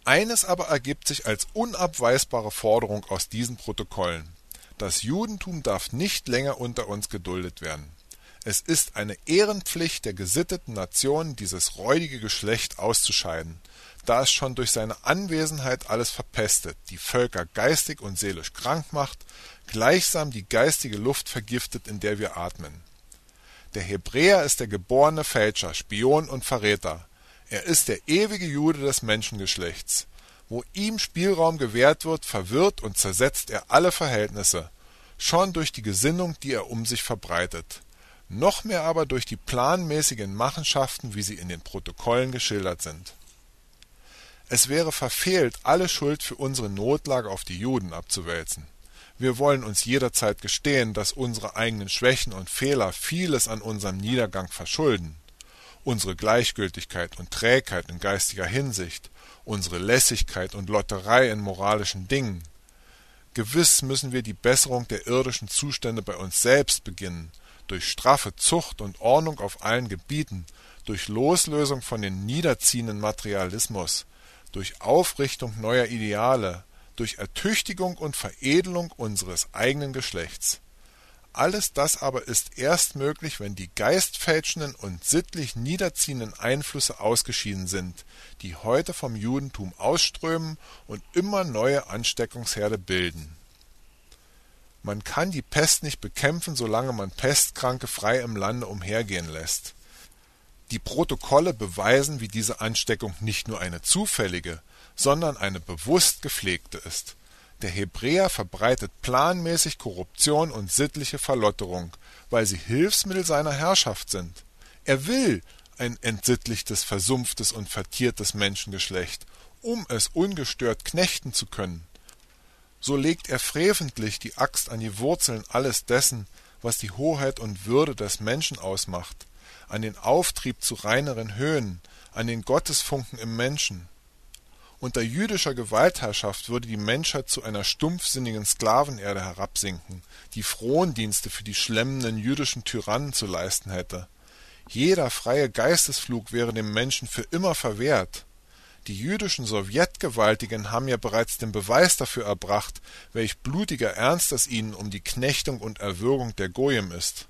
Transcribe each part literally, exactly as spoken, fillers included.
Eines aber ergibt sich als unabweisbare Forderung aus diesen Protokollen: Das Judentum darf nicht länger unter uns geduldet werden. Es ist eine Ehrenpflicht der gesitteten Nationen, dieses räudige Geschlecht auszuscheiden, da es schon durch seine Anwesenheit alles verpestet, die Völker geistig und seelisch krank macht, gleichsam die geistige Luft vergiftet, in der wir atmen. Der Hebräer ist der geborene Fälscher, Spion und Verräter. Er ist der ewige Jude des Menschengeschlechts. Wo ihm Spielraum gewährt wird, verwirrt und zersetzt er alle Verhältnisse, schon durch die Gesinnung, die er um sich verbreitet. Noch mehr aber durch die planmäßigen Machenschaften, wie sie in den Protokollen geschildert sind. Es wäre verfehlt, alle Schuld für unsere Notlage auf die Juden abzuwälzen. Wir wollen uns jederzeit gestehen, dass unsere eigenen Schwächen und Fehler vieles an unserem Niedergang verschulden. Unsere Gleichgültigkeit und Trägheit in geistiger Hinsicht, unsere Lässigkeit und Lotterei in moralischen Dingen. Gewiss müssen wir die Besserung der irdischen Zustände bei uns selbst beginnen, durch straffe Zucht und Ordnung auf allen Gebieten, durch Loslösung von dem niederziehenden Materialismus, durch Aufrichtung neuer Ideale, durch Ertüchtigung und Veredelung unseres eigenen Geschlechts. Alles das aber ist erst möglich, wenn die geistfälschenden und sittlich niederziehenden Einflüsse ausgeschieden sind, die heute vom Judentum ausströmen und immer neue Ansteckungsherde bilden. Man kann die Pest nicht bekämpfen, solange man Pestkranke frei im Lande umhergehen lässt. Die Protokolle beweisen, wie diese Ansteckung nicht nur eine zufällige, sondern eine bewusst gepflegte ist. Der Hebräer verbreitet planmäßig Korruption und sittliche Verlotterung, weil sie Hilfsmittel seiner Herrschaft sind. Er will ein entsittlichtes, versumpftes und vertiertes Menschengeschlecht, um es ungestört knechten zu können. So legt er freventlich die Axt an die Wurzeln alles dessen, was die Hoheit und Würde des Menschen ausmacht, an den Auftrieb zu reineren Höhen, an den Gottesfunken im Menschen. Unter jüdischer Gewaltherrschaft würde die Menschheit zu einer stumpfsinnigen Sklavenerde herabsinken, die Frondienste für die schlemmenden jüdischen Tyrannen zu leisten hätte. Jeder freie Geistesflug wäre dem Menschen für immer verwehrt. Die jüdischen Sowjetgewaltigen haben ja bereits den Beweis dafür erbracht, welch blutiger Ernst es ihnen um die Knechtung und Erwürgung der Goyim ist.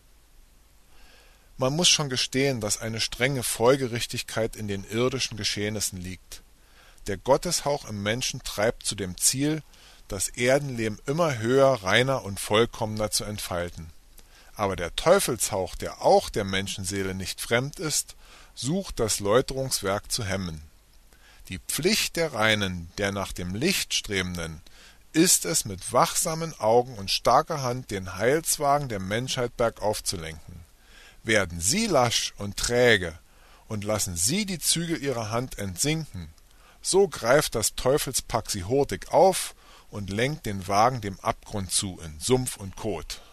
Man muss schon gestehen, dass eine strenge Folgerichtigkeit in den irdischen Geschehnissen liegt. Der Gotteshauch im Menschen treibt zu dem Ziel, das Erdenleben immer höher, reiner und vollkommener zu entfalten. Aber der Teufelshauch, der auch der Menschenseele nicht fremd ist, sucht das Läuterungswerk zu hemmen. Die Pflicht der Reinen, der nach dem Licht Strebenden, ist es, mit wachsamen Augen und starker Hand den Heilswagen der Menschheit bergauf zu lenken. Werden sie lasch und träge und lassen sie die Zügel ihrer Hand entsinken, so greift das Teufelspack sie hurtig auf und lenkt den Wagen dem Abgrund zu in Sumpf und Kot.